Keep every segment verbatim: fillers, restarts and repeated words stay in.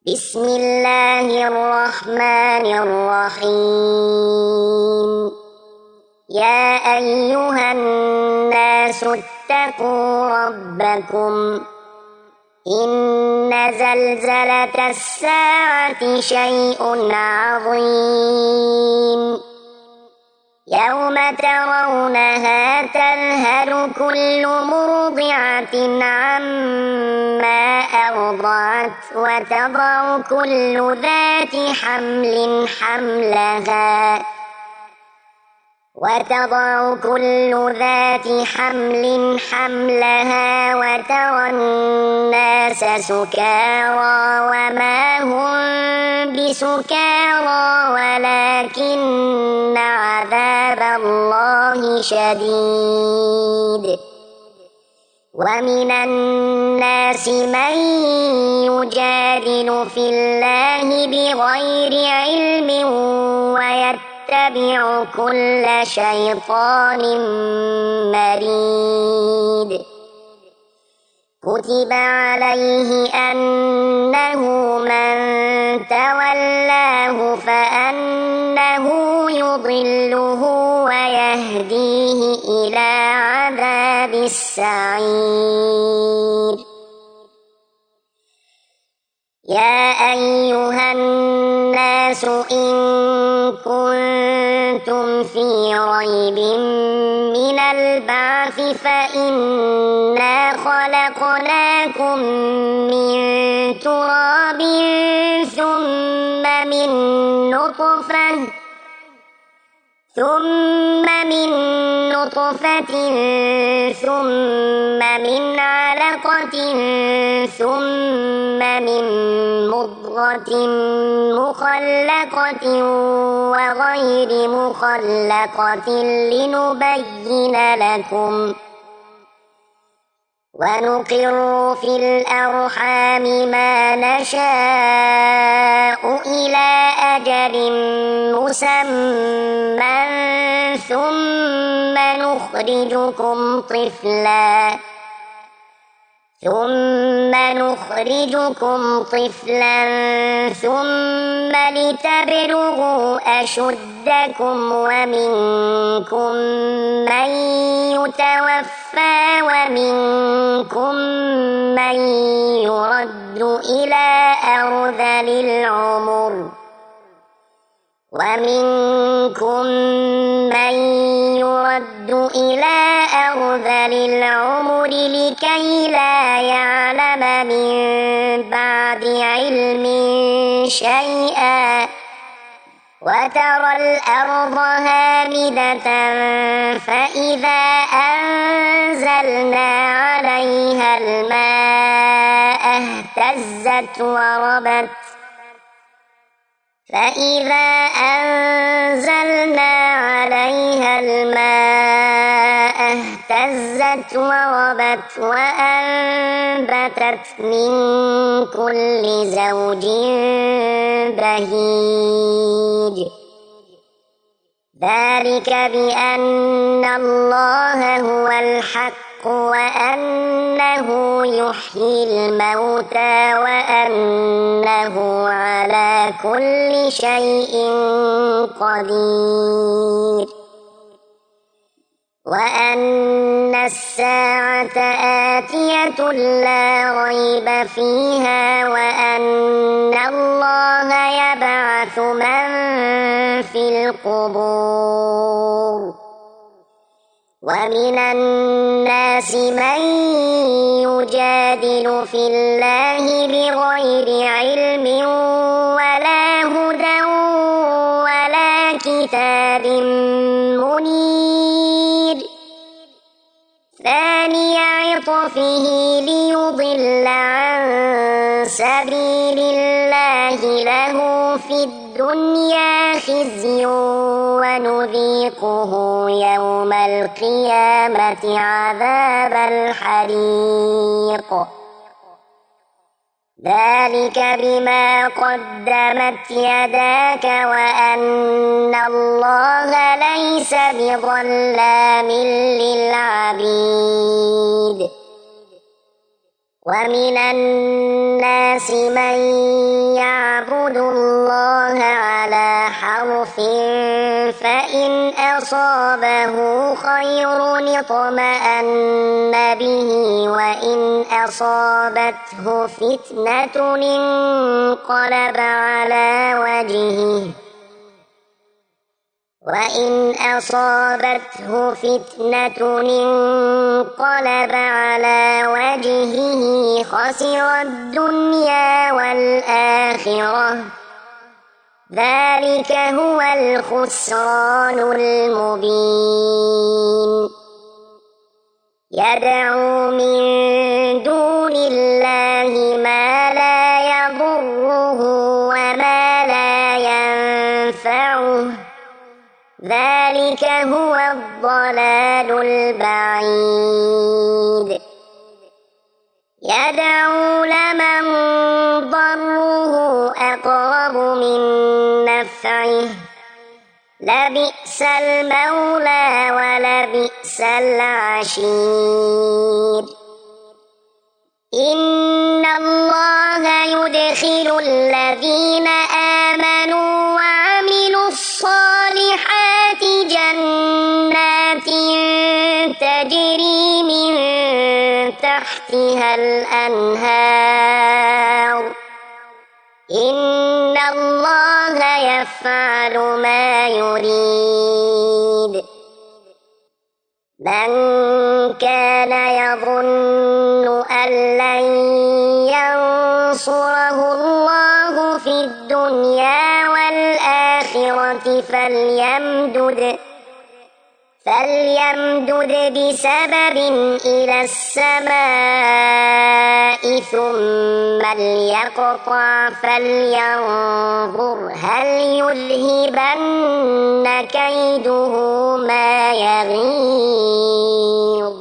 بسم الله الرحمن الرحيم يا أيها الناس اتقوا ربكم إن زلزلة الساعة شيء عظيم يوم ترونها تذهل كل مرضعة عما أرضعت وتضع كل ذات حمل حملها وتضع كل ذات حمل حملها وترى الناس سكارى وما هم بسكارى ولكن عذاب الله شديد ومن الناس من يجادل في الله بغير علم ويتبع كل شيطان مريد كتب عليه أنه من تولاه فأنه يضله ويهديه إلى عذاب السعير يا أيها الناس إن كنتم في ريب من البعث فإنا خلقناكم من تراب ثم من نطفة ثم من نطفة ثم من علقة ثم من مضغة مخلقة وغير مخلقة لنبين لكم ونقر في الأرحام ما نشاء إلى أجل مسمى ثم نخرجكم طفلا ثم نخرجكم طفلا ثم لتبلغوا أشدكم ومنكم من يتوفى ومنكم من يرد إلى أرذل العمر ومنكم من يرد إلى أرذل العمر لكي لا يعلم من بعد علم شيئا وترى الأرض هامدة فإذا أنزلنا عليها الماء اهتزت وربت فإذا أنزلنا عليها الماء اهتزت وربت وأنبتت من كل زوج بهيج ذلك بأن الله هو الحق وأنه يحيي الموتى وأنه على كل شيء قدير وأن الساعة آتية لا ريب فيها وأن الله يبعث من في القبور ومن الناس من يجادل في الله بغير علم ولا هدى ولا كتاب منير ثاني عطفه ليضل عن سبيل الله له في الدنيا خزي ونذيقه يوم القيامة عذاب الحريق ذلك بما قدمت يداك وأن الله ليس بظلام للعبيد ومن الناس من فإن أصابه خير اطمأن به وإن أصابته فتنة انقلب على وجهه وإن أصابته فتنة انقلب على وجهه خسر الدنيا والآخرة ذلك هو الخسران المبين يدعو من دون الله ما لا يضره وما لا ينفعه ذلك هو الضلال البعيد يدعو لمن ضره أقرب من نفعه لبئس المولى ولبئس العشير إن الله يدخل الذين آمنوا وعملوا الصالحات جنات تجري من تحتها الأنهار إن الله يفعل ما يريد من كان يظن أن لن ينصره الله في الدنيا والآخرة فليمدد فليمدد بسبب إلى السماء ثم ليقطع فلينظر هل يذهبن كيده ما يغيظ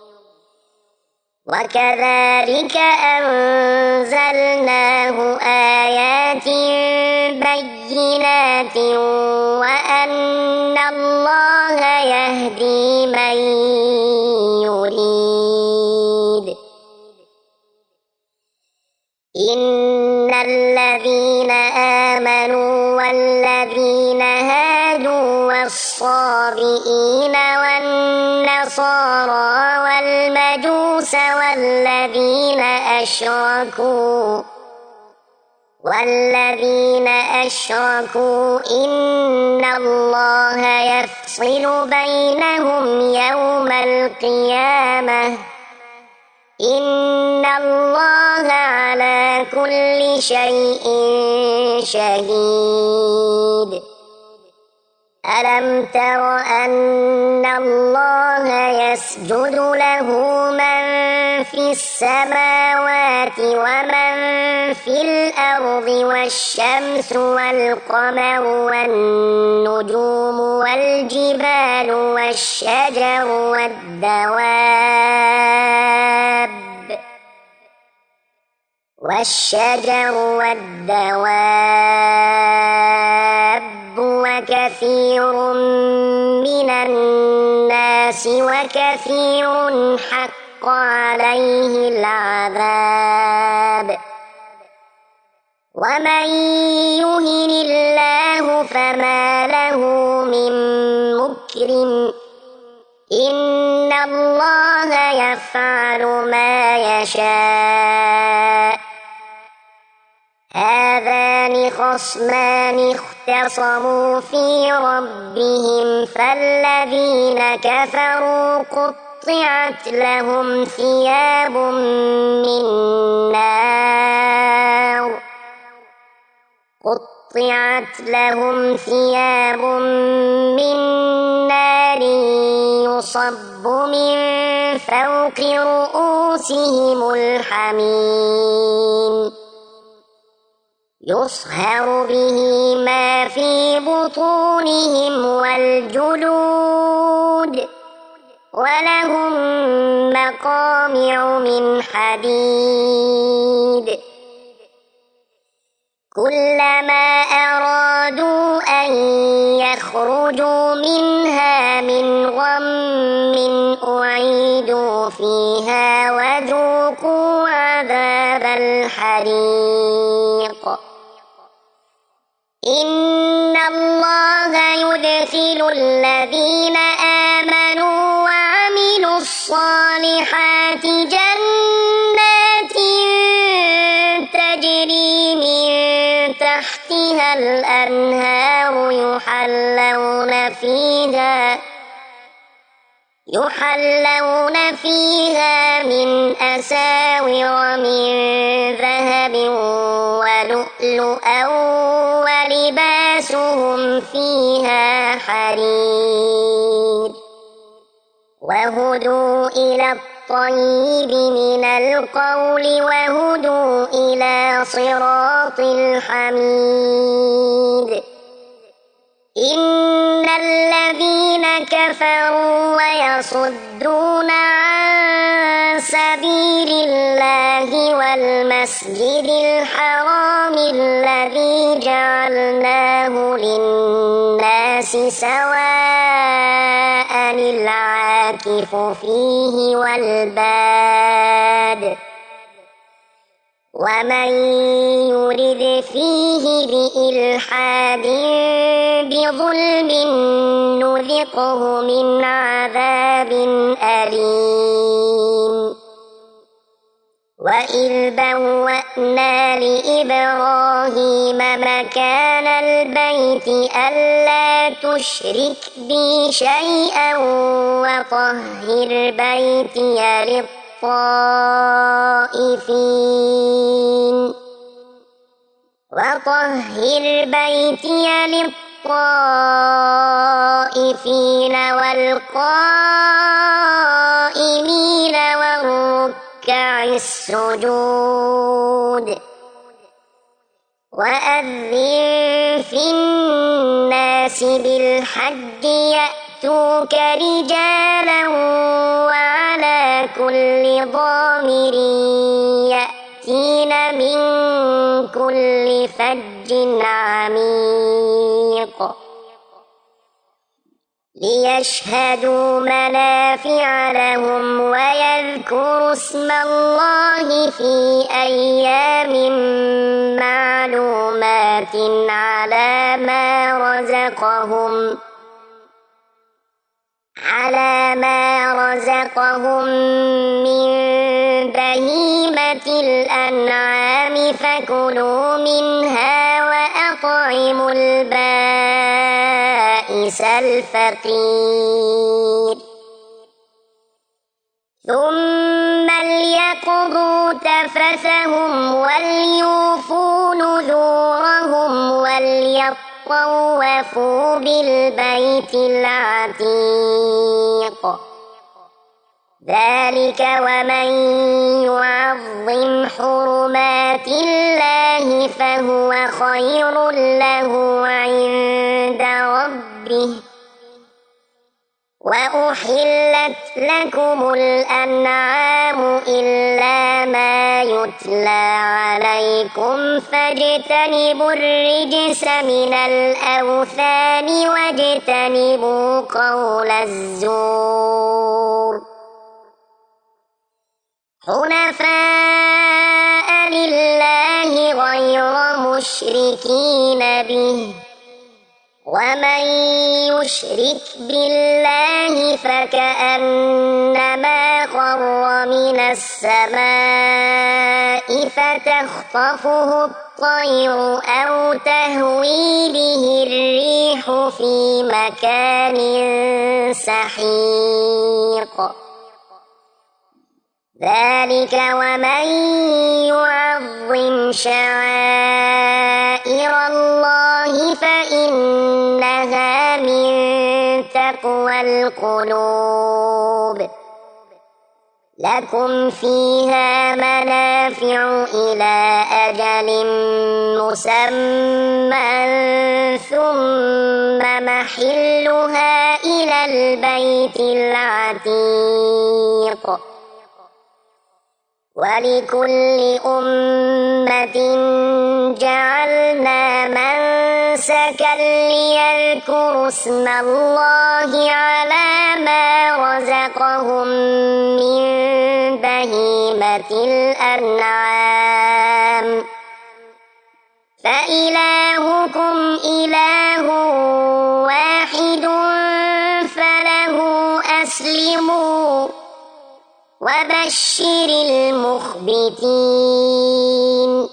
وكذلك أنزلناه آيات بينات وأن الله يهدي من يريد إن الذين آمنوا والذين هادوا والصابئين والنصارى والمجوس والذين أشركوا والذين أشركوا إن الله يفصل بينهم يوم القيامة إن الله على كل شيء شهيد ألم تر أن الله يسجد له من في السماوات ومن في الأرض والشمس والقمر والنجوم والجبال والشجر والدواب والشجر والدواب وكثير من الناس وكثير حق عليه العذاب ومن يهن الله فما له من مكرم إن الله يفعل ما يشاء هذان خصمان اختصموا في ربهم فالذين كفروا قطعت لهم ثياب من نار قطعت لهم ثياب من نار يصب من فوق رؤوسهم الحميم يصهر به ما في بطونهم والجلود ولهم مقامع من حديد كلما أرادوا أن يخرجوا منها من غم أعيدوا فيها وذوقوا عذاب الحريق إن الله يدخل الذين آمنوا وعملوا الصالحات جنات تجري من تحتها الأنهار يحلون فيها يحلون فيها من أساور من ذهب ولؤلؤا ولباسهم فيها حرير وهدوا إلى الطيب من القول وهدوا إلى صراط الحميد إن الذين كفروا ويصدون عن سبيل الله والمسجد الحرام الذي جعلناه للناس سواء العاكف فيه والباد ومن يرد فيه بإلحاد بظلم نذقه من عذاب أليم وإذ بوأنا لإبراهيم مكان البيت ألا تشرك بي شيئا وطهر بيتي للطائفين وطهر بيتي للطائفين والقائمين والركع السجود وأذن في الناس بالحج يأتوك رجالا وعلى كل ضامر يأتين من كل فج عميق ليشهدوا منافع لهم ويذكروا اسم الله في أيام معلومات على ما رزقهم على ما رزقهم من بهيمة الأنعام فكلوا منها وأطعموا البائس الفقير ثم ليقضوا تفثهم وليوفوا نذورهم وليطوفوا بالبيت العتيق ذلك ومن يعظم حرمات الله فهو خير له عند ربه وأحلت لكم الأنعام إلا ما يتلى عليكم فاجتنبوا الرجس من الأوثان واجتنبوا قول الزور حنفاء لله غير مشركين به ومن يشرك بالله فكأنما خر من السماء فتخطفه الطير أو تهوي به الريح في مكان سحيق ذلك ومن يعظم شعائر الله فإنها من تقوى القلوب لكم فيها منافع إلى أجل مسمى ثم محلها إلى البيت العتيق ولكل أمة جعلنا منسكا ليذكروا اسم الله على ما رزقهم من بهيمة الأنعام فإلهكم إله وبشر المخبتين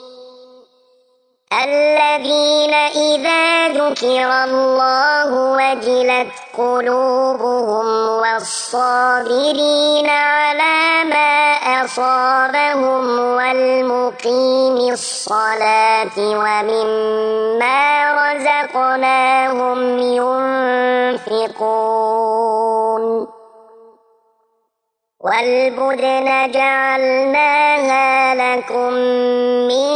الذين إذا ذكر الله وجلت قلوبهم والصابرين على ما أصابهم والمقيم الصلاة ومما رزقناهم ينفقون والبدن جعلناها لكم من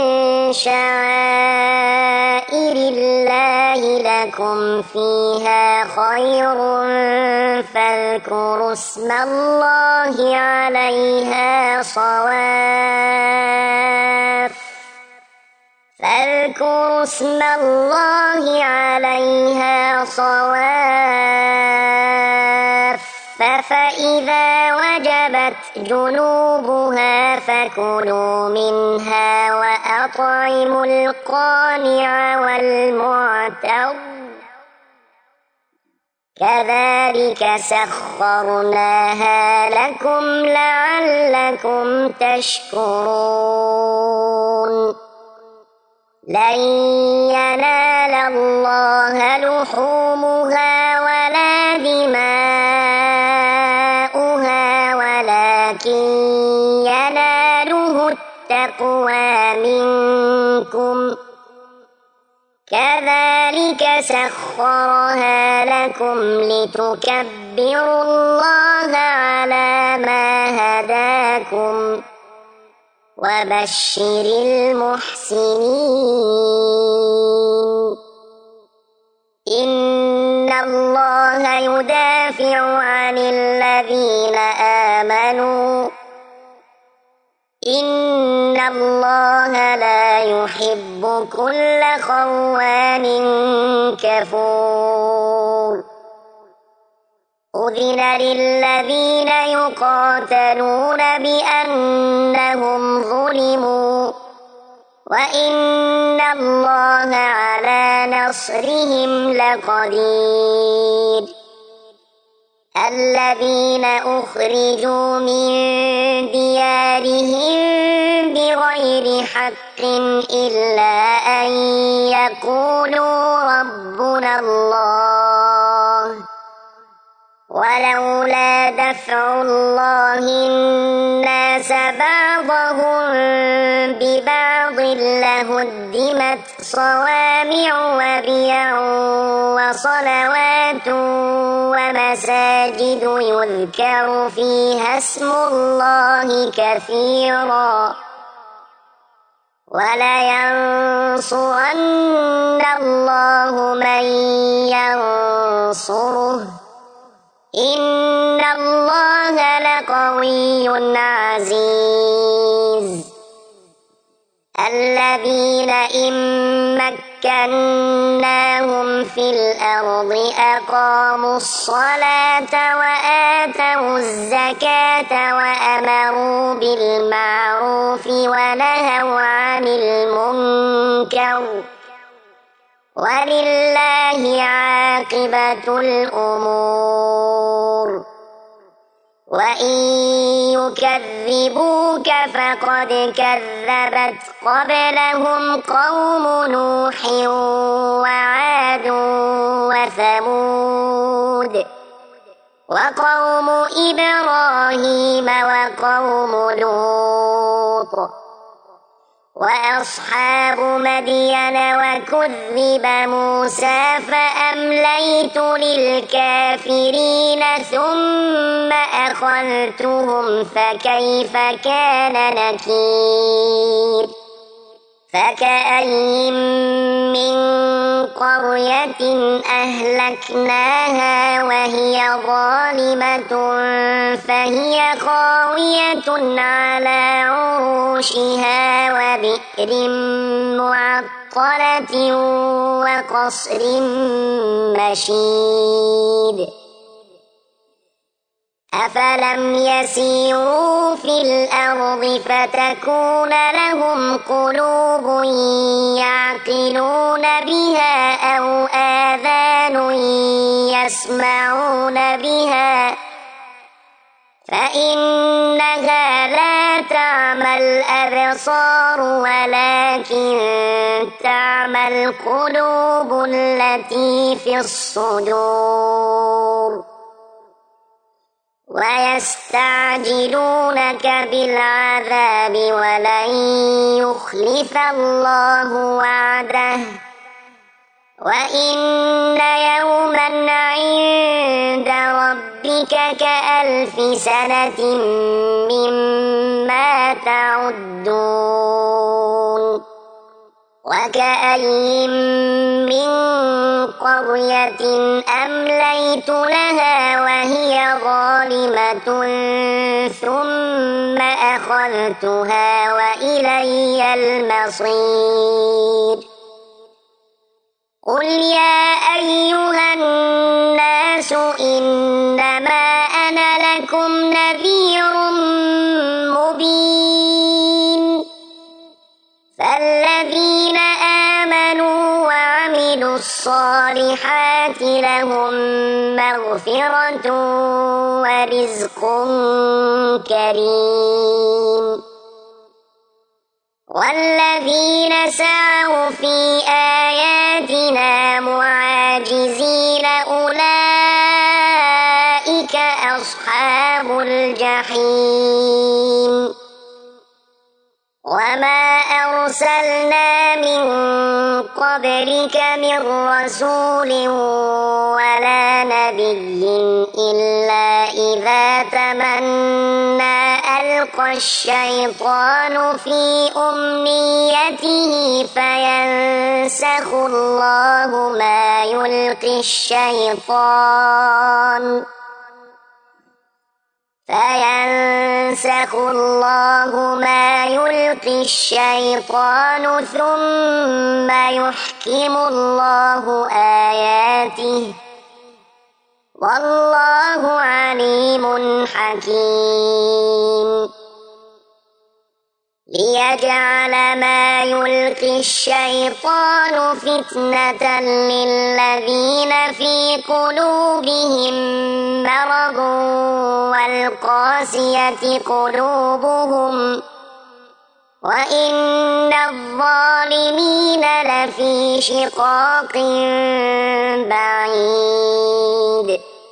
شعائر الله لكم فيها خير فاذكروا اسم الله عليها صواف فاذكروا اسم الله عليها صواف فإذا وجبت جنوبها فكلوا منها وأطعموا القانع والمعتر كذلك سخرناها لكم لعلكم تشكرون لن ينال الله لحومها ولا دماؤها ولكن يناله التقوى منكم كذلك سخرها لكم لتكبروا الله على ما هداكم وبشر المحسنين إن الله يدافع عن الذين آمنوا إن الله لا يحب كل خوان كفور أذن للذين يقاتلون بأنهم ظلموا وإن الله على نصرهم لقدير الذين أخرجوا من ديارهم بغير حق إلا أن يقولوا ربنا الله ولولا دفع الله الناس بعضهم ببعض لهدمت صوامع وبيع وصلوات ومساجد يذكر فيها اسم الله كثيرا ولينصرن الله من ينصره إن الله لقوي عزيز الذين إن مكناهم في الأرض أقاموا الصلاة وآتوا الزكاة وأمروا بالمعروف ونهوا عن المنكر ولله عاقبة الأمور وإن يكذبوك فقد كذبت قبلهم قوم نوح وعاد وثمود وقوم إبراهيم وقوم لوط وأصحاب مدين وكذب موسى فأمليت للكافرين ثم أخذتهم فكيف كان نكير فكأين من قرية أهلكناها وهي ظالمة فهي خاوية على عروشها وبئر معطلة وقصر مشيد أفلم يسيروا في الأرض فتكون لهم قلوب يعقلون بها أو آذان يسمعون بها فإنها لا تعمى الأبصار ولكن تعمى القلوب التي في الصدور. ويستعجلونك بالعذاب ولن يخلف الله وعده وإن يوما عند ربك كألف سنة مما تعدون. وكأين من قرية أمليت لها وهي ظالمة ثم أخذتها وإلي المصير. قل يا أيها الناس إنما أنا لكم نذير مبين. فالذين آمنوا وعملوا الصالحات لهم مغفرة ورزق كريم. والذين سعوا في آياتنا معاجزين أولئك أصحاب الجحيم. وما أرسلنا من قبلك من رسول ولا نبي إلا إذا تمنى ألقى الشيطان في أمنيته فينسخ الله ما يلقي الشيطان فينسخ الله ما يلقي الشيطان ثم يحكم الله آياته والله عليم حكيم. ليجعل ما يلقي الشيطان فتنة للذين في قلوبهم مرض والقاسية قلوبهم وإن الظالمين لفي شقاق بعيد.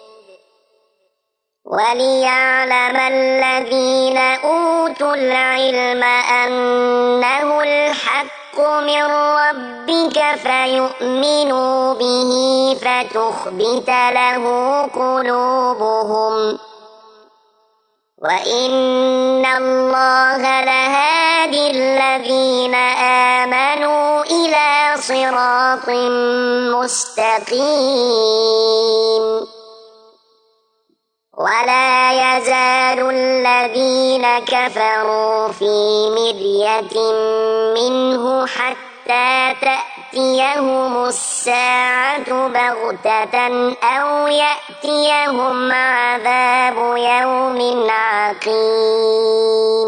وليعلم الذين أوتوا العلم أنه الحق من ربك فيؤمنوا به فتخبت له قلوبهم وإن الله لهادي الذين آمنوا إلى صراط مستقيم. ولا يزال الذين كفروا في مرية منه حتى تأتيهم الساعة بغتة أو يأتيهم عذاب يوم عقيم.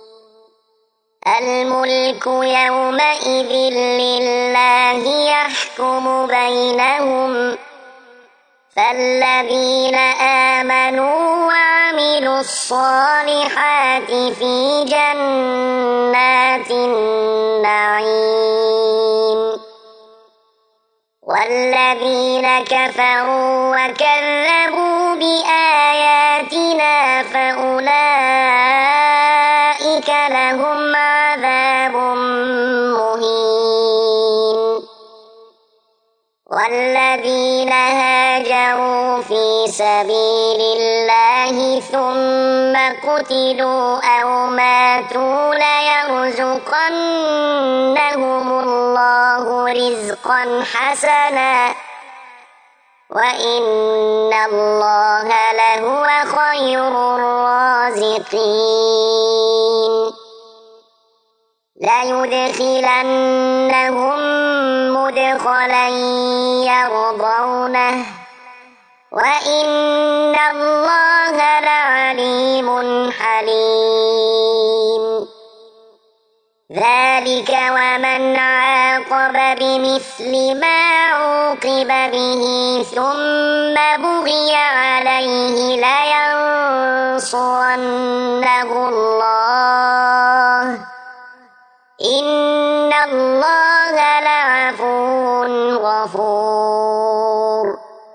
الملك يومئذ لله يحكم بينهم فالذين آمنوا وعملوا الصالحات في جنات النعيم. والذين كفروا وكذبوا بآياتنا فأولئك لهم عذاب مهين. والذين هاجروا في سبيل الله ثم قتلوا أو ماتوا ليرزقنهم الله رزقا حسنا وإن الله لهو خير الرازقين. ليدخلنهم مدخلا يرضونه وإن الله لعليم حليم. ذلك ومن عاقب بمثل ما عوقب به ثم بغي عليه لينصرنه الله إن الله لعفو غفور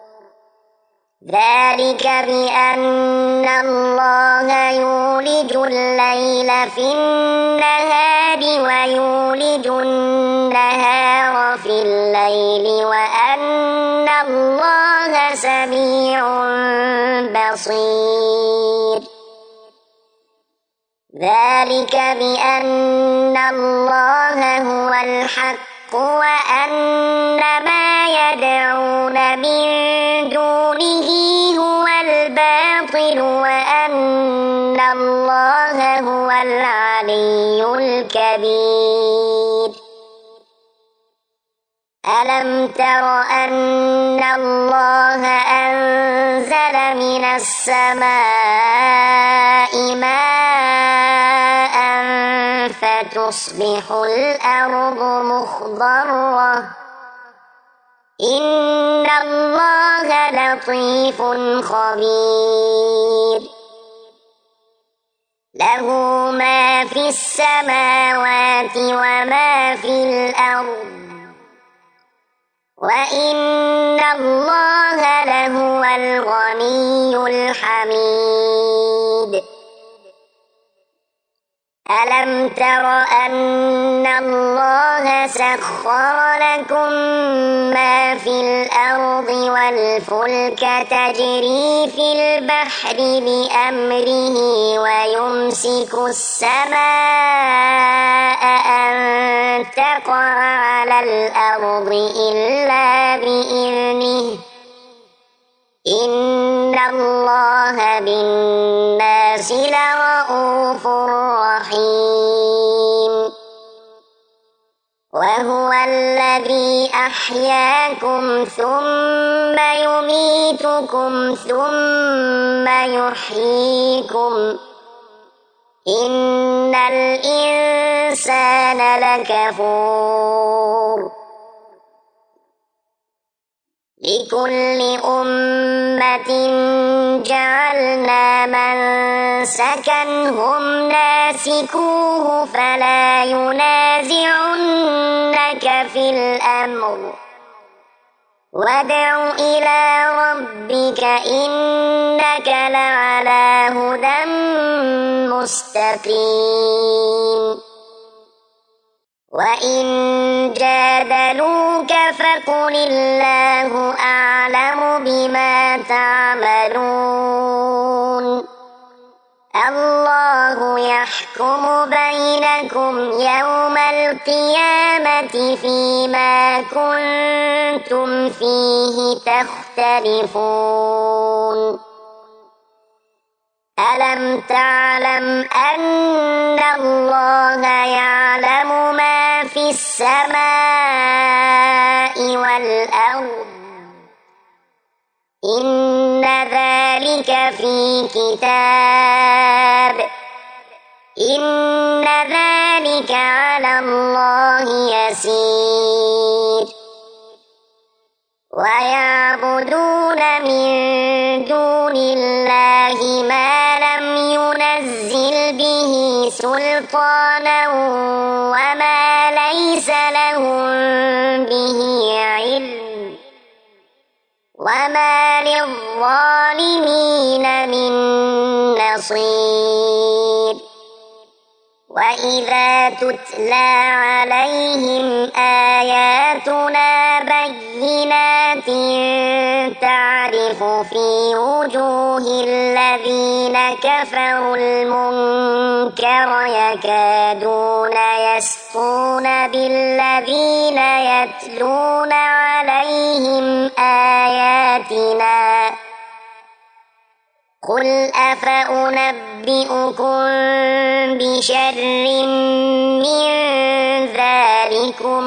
ذلك بأن الله يولج الليل في النهار ويولج النهار في الليل وأن الله سميع بصير ذلك بأن الله هو الحق وأن ما يدعون من دونه هو الباطل وأن الله هو العلي الكبير ألم تر أن الله أنزل من السماء ماء فتصبح الأرض مخضرة إن الله لطيف خبير له ما في السماوات وما في الأرض وإن الله لهو الغني الحميد ألم تر أن الله سخر لكم ما في الأرض والفلك تجري في البحر بأمره ويمسك السماء أن تقع على الأرض إلا بإذنه إن الله بالناس لرءوف رحيم وهو الذي أحياكم ثم يميتكم ثم يحييكم إن الإنسان لكفور لكل أمة جعلنا منسكا هم ناسكوه فلا ينازعنك في الأمر وادع إلى ربك إنك لعلى هدى مستقيم وإن جادلوك فقل الله أعلم بما تعملون الله يحكم بينكم يوم القيامة فيما كنتم فيه تختلفون ألم تعلم أن الله يعلم ما في السماء والأرض إن ذلك في كتاب إن ذلك على الله يسير ويعبدون من دون الله ما لم ينزل به سلطانا وما ليس لهم به علم وما للظالمين من نصير وإذا تتلى عليهم آياتنا بينات تعرف في وجوه الذين كفروا المنكر يكادون يسطون بالذين يتلون عليهم آياتنا قل أفأنبئكم بشر من ذلكم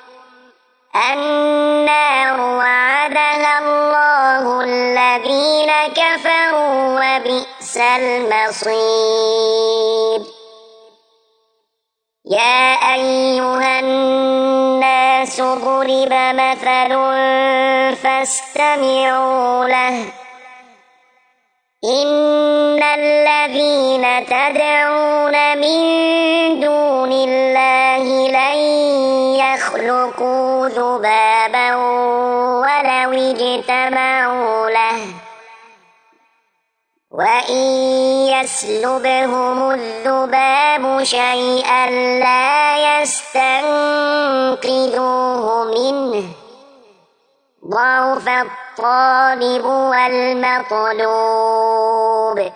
النار وعدها الله الذين كفروا وبئس المصير يا أيها الناس ضرب مثل فاستمعوا له إن الذين تدعون من دون الله لن يخلقوا ذبابا ولو اجتمعوا له وإن يسلبهم الذباب شيئا لا يستنقذوه منه ضعف الطالب والمطلوب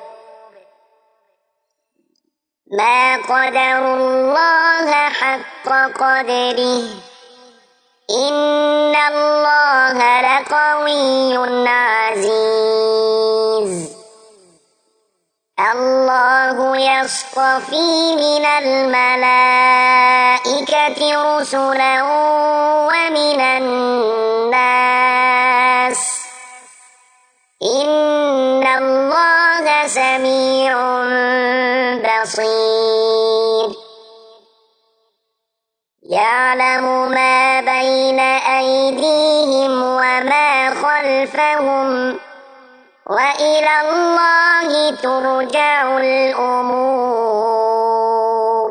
ما قدروا الله حق قدره إن الله لقوي عزيز الله يصطفي من الملائكة رسلا ومن الناس إن الله سميع بصير يعلم ما بين أيديهم وما خلفهم وإلى الله ترجع الأمور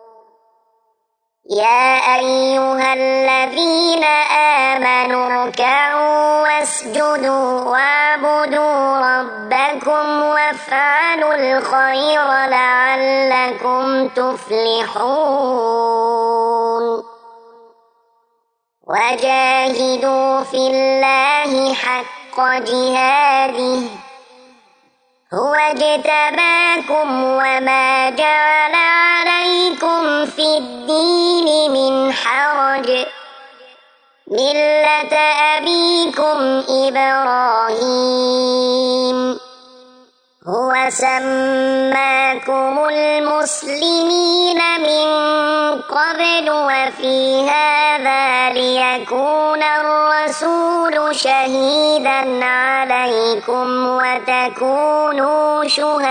يا أيها الذين آمنوا اركعوا واسجدوا واعبدوا ربكم وافعلوا الخير لعلكم تفلحون وجاهدوا في الله حق جهاده هو اجتباكم وما جعل عليكم في الدين من حرج ملة أبيكم إبراهيم هو سماكم المسلمين من قبل وفي هذا ليكون الرسول شهيدا عليكم وتكونوا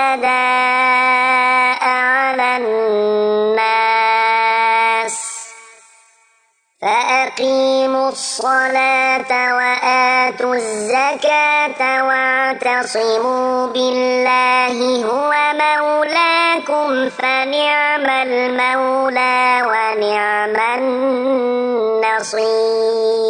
شهداء على الناس فأقيموا الصلاة وآتوا الزكاة واعتصموا بالله هو مولاكم فنعم المولى ونعم النصير